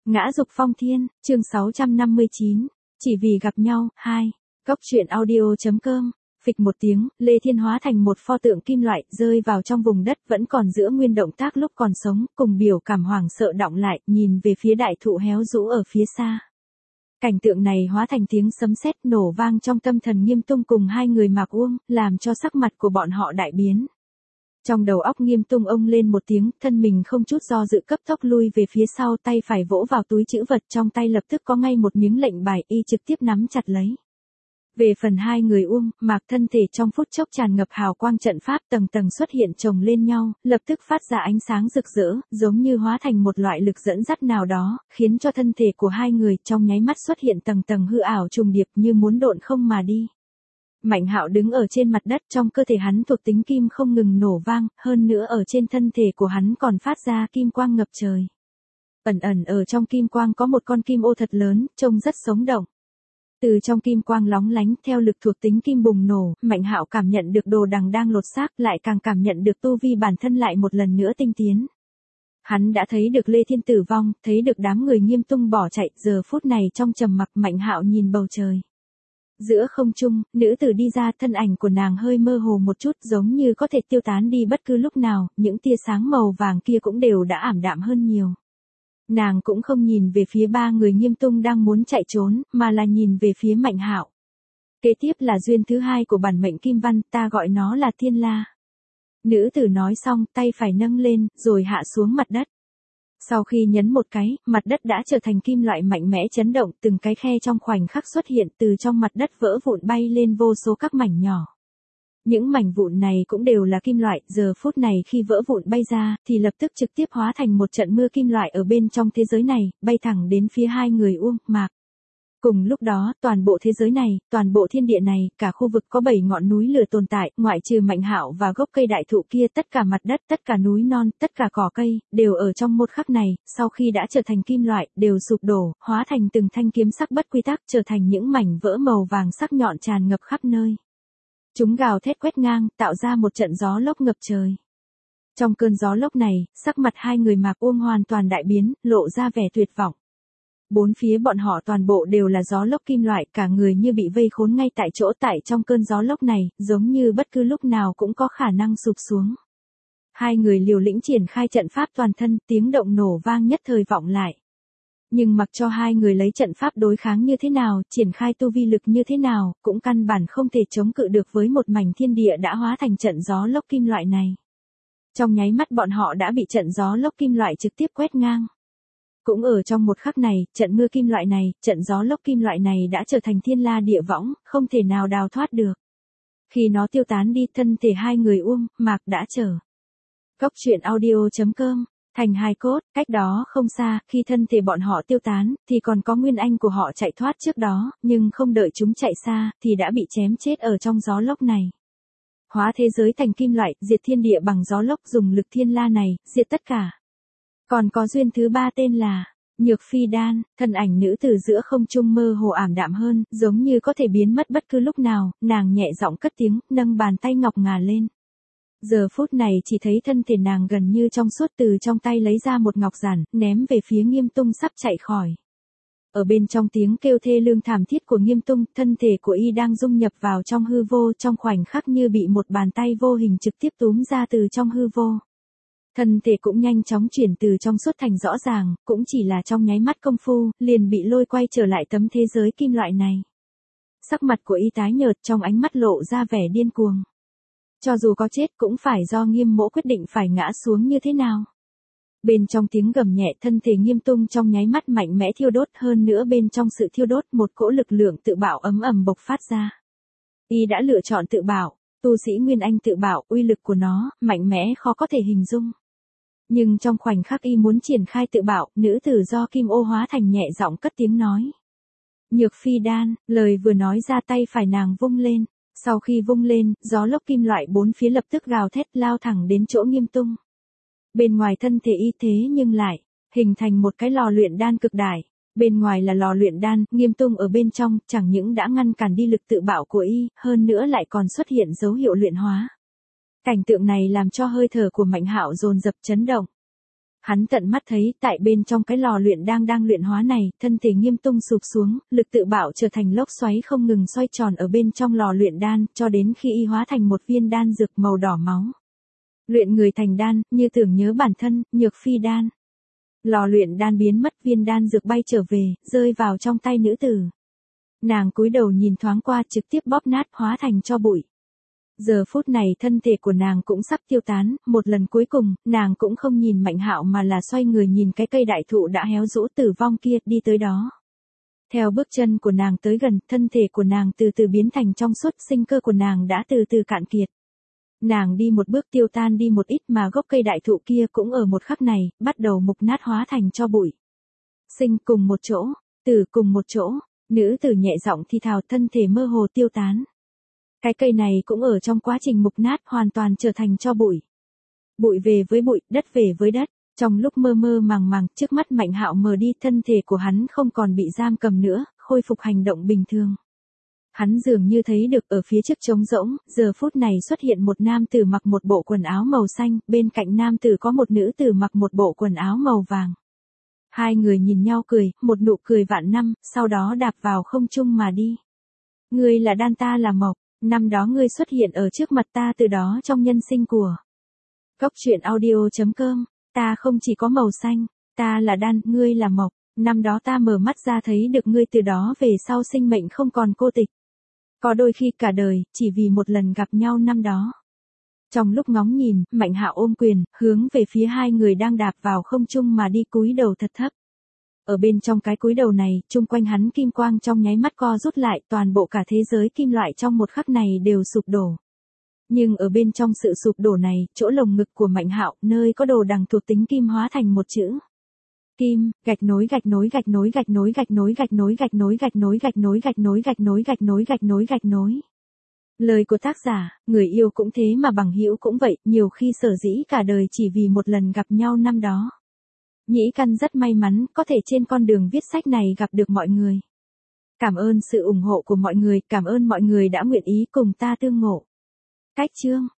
Ngã dục phong thiên, chương 659, chỉ vì gặp nhau, 2. Góc truyện audio.com. Phịch một tiếng, Lê Thiên hóa thành một pho tượng kim loại, rơi vào trong vùng đất vẫn còn giữ nguyên động tác lúc còn sống, cùng biểu cảm hoảng sợ đọng lại, nhìn về phía đại thụ héo rũ ở phía xa. Cảnh tượng này hóa thành tiếng sấm sét nổ vang trong tâm thần Nghiêm Tung cùng hai người Mạc Uông, làm cho sắc mặt của bọn họ đại biến. Trong đầu óc Nghiêm Tung ông lên một tiếng, thân mình không chút do dự cấp tốc lui về phía sau, tay phải vỗ vào túi trữ vật trong tay lập tức có ngay một miếng lệnh bài, y trực tiếp nắm chặt lấy. Về phần hai người Uông, Mạc thân thể trong phút chốc tràn ngập hào quang trận pháp tầng tầng xuất hiện chồng lên nhau, lập tức phát ra ánh sáng rực rỡ, giống như hóa thành một loại lực dẫn dắt nào đó, khiến cho thân thể của hai người trong nháy mắt xuất hiện tầng tầng hư ảo trùng điệp như muốn độn không mà đi. Mạnh Hạo đứng ở trên mặt đất, trong cơ thể hắn thuộc tính kim không ngừng nổ vang, hơn nữa ở trên thân thể của hắn còn phát ra kim quang ngập trời. Ẩn ẩn ở trong kim quang có một con kim ô thật lớn, trông rất sống động. Từ trong kim quang lóng lánh theo lực thuộc tính kim bùng nổ, Mạnh Hạo cảm nhận được đồ đằng đang lột xác, lại càng cảm nhận được tu vi bản thân lại một lần nữa tinh tiến. Hắn đã thấy được Lê Thiên tử vong, thấy được đám người Nghiêm Tung bỏ chạy, giờ phút này trong trầm mặc Mạnh Hạo nhìn bầu trời. Giữa không trung, nữ tử đi ra, thân ảnh của nàng hơi mơ hồ một chút, giống như có thể tiêu tán đi bất cứ lúc nào, những tia sáng màu vàng kia cũng đều đã ảm đạm hơn nhiều. Nàng cũng không nhìn về phía ba người Nghiêm Tung đang muốn chạy trốn, mà là nhìn về phía Mạnh Hạo. Kế tiếp là duyên thứ hai của bản mệnh kim văn, ta gọi nó là Thiên La. Nữ tử nói xong, tay phải nâng lên, rồi hạ xuống mặt đất. Sau khi nhấn một cái, mặt đất đã trở thành kim loại mạnh mẽ chấn động, từng cái khe trong khoảnh khắc xuất hiện, từ trong mặt đất vỡ vụn bay lên vô số các mảnh nhỏ. Những mảnh vụn này cũng đều là kim loại, giờ phút này khi vỡ vụn bay ra, thì lập tức trực tiếp hóa thành một trận mưa kim loại ở bên trong thế giới này, bay thẳng đến phía hai người Uông, Mạc. Cùng lúc đó, toàn bộ thế giới này, toàn bộ thiên địa này, cả khu vực có 7 ngọn núi lửa tồn tại, ngoại trừ Mạnh Hạo và gốc cây đại thụ kia, tất cả mặt đất, tất cả núi non, tất cả cỏ cây, đều ở trong một khắc này, sau khi đã trở thành kim loại, đều sụp đổ, hóa thành từng thanh kiếm sắc bất quy tắc, trở thành những mảnh vỡ màu vàng sắc nhọn tràn ngập khắp nơi. Chúng gào thét quét ngang, tạo ra một trận gió lốc ngập trời. Trong cơn gió lốc này, sắc mặt hai người Mạc Uông hoàn toàn đại biến, lộ ra vẻ tuyệt vọng. Bốn phía bọn họ toàn bộ đều là gió lốc kim loại, cả người như bị vây khốn ngay tại chỗ, tại trong cơn gió lốc này, giống như bất cứ lúc nào cũng có khả năng sụp xuống. Hai người liều lĩnh triển khai trận pháp toàn thân, tiếng động nổ vang nhất thời vọng lại. Nhưng mặc cho hai người lấy trận pháp đối kháng như thế nào, triển khai tu vi lực như thế nào, cũng căn bản không thể chống cự được với một mảnh thiên địa đã hóa thành trận gió lốc kim loại này. Trong nháy mắt bọn họ đã bị trận gió lốc kim loại trực tiếp quét ngang. Cũng ở trong một khắc này, trận mưa kim loại này, trận gió lốc kim loại này đã trở thành thiên la địa võng, không thể nào đào thoát được. Khi nó tiêu tán đi, thân thể hai người Uông, Mạc đã trở. Góc truyện audio.com. Thành hài cốt, cách đó không xa, khi thân thể bọn họ tiêu tán, thì còn có nguyên anh của họ chạy thoát trước đó, nhưng không đợi chúng chạy xa, thì đã bị chém chết ở trong gió lốc này. Hóa thế giới thành kim loại, diệt thiên địa bằng gió lốc, dùng lực thiên la này, diệt tất cả. Còn có duyên thứ ba tên là Nhược Phi Đan, thân ảnh nữ tử giữa không trung mơ hồ ảm đạm hơn, giống như có thể biến mất bất cứ lúc nào, nàng nhẹ giọng cất tiếng, nâng bàn tay ngọc ngà lên. Giờ phút này chỉ thấy thân thể nàng gần như trong suốt, từ trong tay lấy ra một ngọc giản, ném về phía Nghiêm Tung sắp chạy khỏi. Ở bên trong tiếng kêu thê lương thảm thiết của Nghiêm Tung, thân thể của y đang dung nhập vào trong hư vô, trong khoảnh khắc như bị một bàn tay vô hình trực tiếp túm ra từ trong hư vô. Thân thể cũng nhanh chóng chuyển từ trong suốt thành rõ ràng, cũng chỉ là trong nháy mắt công phu, liền bị lôi quay trở lại tấm thế giới kim loại này. Sắc mặt của y tái nhợt, trong ánh mắt lộ ra vẻ điên cuồng. Cho dù có chết cũng phải do Nghiêm Mỗ quyết định phải ngã xuống như thế nào. Bên trong tiếng gầm nhẹ, thân thể Nghiêm Tung trong nháy mắt mạnh mẽ thiêu đốt, hơn nữa bên trong sự thiêu đốt một cỗ lực lượng tự bạo ấm ầm bộc phát ra. Y đã lựa chọn tự bạo, tu sĩ Nguyên Anh tự bạo, uy lực của nó, mạnh mẽ khó có thể hình dung. Nhưng trong khoảnh khắc y muốn triển khai tự bạo, nữ tử do kim ô hóa thành nhẹ giọng cất tiếng nói. Nhược Phi Đan, lời vừa nói ra tay phải nàng vung lên. Sau khi vung lên, gió lốc kim loại bốn phía lập tức gào thét lao thẳng đến chỗ Nghiêm Tung. Bên ngoài thân thể y thế nhưng lại, hình thành một cái lò luyện đan cực đại. Bên ngoài là lò luyện đan, Nghiêm Tung ở bên trong, chẳng những đã ngăn cản đi lực tự bạo của y, hơn nữa lại còn xuất hiện dấu hiệu luyện hóa. Cảnh tượng này làm cho hơi thở của Mạnh Hạo dồn dập chấn động. Hắn tận mắt thấy, tại bên trong cái lò luyện đang luyện hóa này, thân thể nghiêm tung sụp xuống, lực tự bạo trở thành lốc xoáy không ngừng xoay tròn ở bên trong lò luyện đan, cho đến khi y hóa thành một viên đan dược màu đỏ máu. Luyện người thành đan, như tưởng nhớ bản thân, nhược phi đan. Lò luyện đan biến mất, viên đan dược bay trở về, rơi vào trong tay nữ tử. Nàng cúi đầu nhìn thoáng qua, trực tiếp bóp nát, hóa thành tro bụi. Giờ phút này thân thể của nàng cũng sắp tiêu tán, một lần cuối cùng, nàng cũng không nhìn Mạnh Hạo mà là xoay người nhìn cái cây đại thụ đã héo rũ tử vong kia, đi tới đó. Theo bước chân của nàng tới gần, thân thể của nàng từ từ biến thành trong suốt, sinh cơ của nàng đã từ từ cạn kiệt. Nàng đi một bước tiêu tan đi một ít mà gốc cây đại thụ kia cũng ở một khắc này, bắt đầu mục nát hóa thành tro bụi. Sinh cùng một chỗ, tử cùng một chỗ, nữ tử nhẹ giọng thì thào, thân thể mơ hồ tiêu tán. Cái cây này cũng ở trong quá trình mục nát hoàn toàn trở thành tro bụi. Bụi về với bụi, đất về với đất. Trong lúc mơ mơ màng màng, trước mắt Mạnh Hạo mờ đi, thân thể của hắn không còn bị giam cầm nữa, khôi phục hành động bình thường. Hắn dường như thấy được ở phía trước trống rỗng, giờ phút này xuất hiện một nam tử mặc một bộ quần áo màu xanh, bên cạnh nam tử có một nữ tử mặc một bộ quần áo màu vàng. Hai người nhìn nhau cười, một nụ cười vạn năm, sau đó đạp vào không trung mà đi. Ngươi là đan, ta là mộc, năm đó ngươi xuất hiện ở trước mặt ta, từ đó trong nhân sinh của Góc truyện audio.com, ta không chỉ có màu xanh, ta là đan, ngươi là mộc, năm đó ta mở mắt ra thấy được ngươi, từ đó về sau sinh mệnh không còn cô tịch. Có đôi khi cả đời, chỉ vì một lần gặp nhau năm đó. Trong lúc ngóng nhìn, Mạnh Hạo ôm quyền, hướng về phía hai người đang đạp vào không trung mà đi, cúi đầu thật thấp. Ở bên trong cái cúi đầu này, chung quanh hắn kim quang trong nháy mắt co rút lại, toàn bộ cả thế giới kim loại trong một khắc này đều sụp đổ. Nhưng ở bên trong sự sụp đổ này, chỗ lồng ngực của Mạnh Hạo, nơi có đồ đằng thuộc tính kim hóa thành một chữ. Kim, gạch nối gạch nối gạch nối gạch nối gạch nối gạch nối gạch nối gạch nối gạch nối gạch nối gạch nối gạch nối gạch nối gạch nối. Lời của tác giả, người yêu cũng thế mà bằng hữu cũng vậy, nhiều khi sở dĩ cả đời chỉ vì một lần gặp nhau năm đó. Nhĩ Căn rất may mắn, có thể trên con đường viết sách này gặp được mọi người. Cảm ơn sự ủng hộ của mọi người, cảm ơn mọi người đã nguyện ý cùng ta tương ngộ. Cách chương